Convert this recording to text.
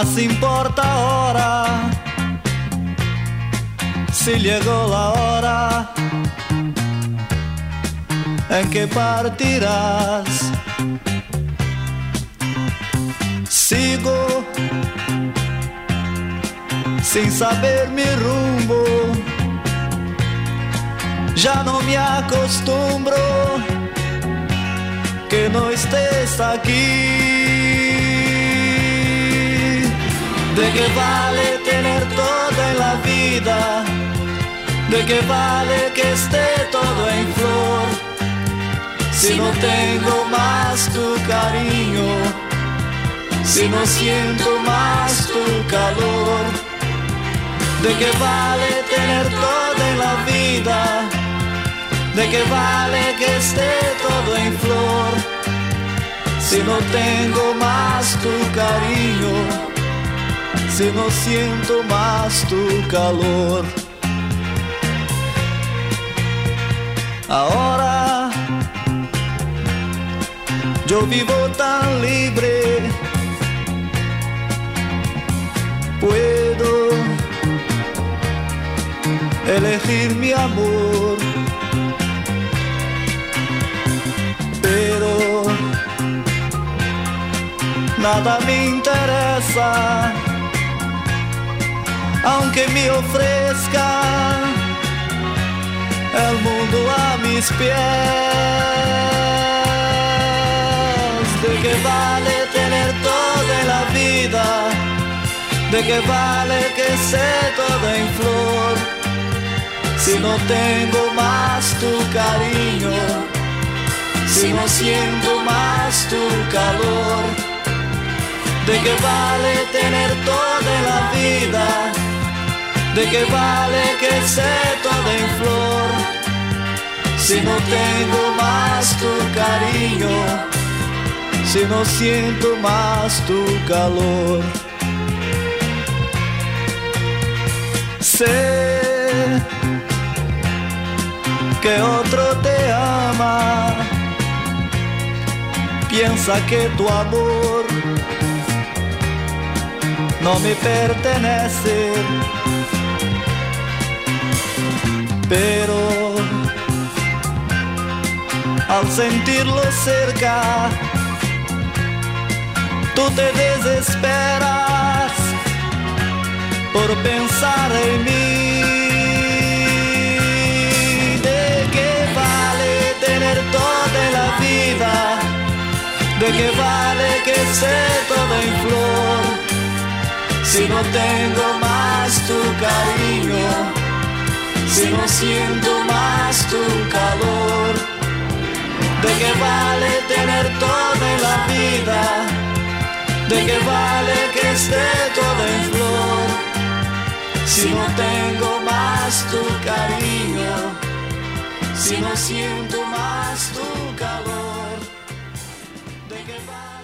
más importa ahora si llegó la hora en que partirás. Sigo sin saber mi rumbo, ya no me acostumbro que no estés aquí. ¿De qué vale tener todo en la vida? ¿De qué vale que esté todo en flor si no tengo más tu cariño, si no siento más tu calor? ¿De qué vale tener todo en la vida? ¿De qué vale que esté todo en flor si no tengo más tu cariño, si no siento más tu calor? Ahora yo vivo tan libre, puedo elegir mi amor, pero nada me interesa, aunque me ofrezcan el mundo a mis pies. ¿De qué vale tener todo en la vida? ¿De qué vale que esté todo en flor si no tengo más tu cariño, si no siento más tu calor? ¿De qué vale tener todo en la vida? ¿De qué vale que esté todo en flor si no tengo más tu cariño, si no siento más tu calor? Sé que otro te ama, piensa que tu amor no me pertenece, pero al sentirlo cerca, tú te desesperas por pensar en mí. ¿De qué vale tener todo en la vida? ¿De qué vale que esté todo en flor si no tengo más tu cariño, si no siento más tu calor? ¿De qué vale tener todo en la vida? ¿De qué vale que esté todo en flor si no tengo más tu cariño, si no siento más tu calor? ¿De qué vale?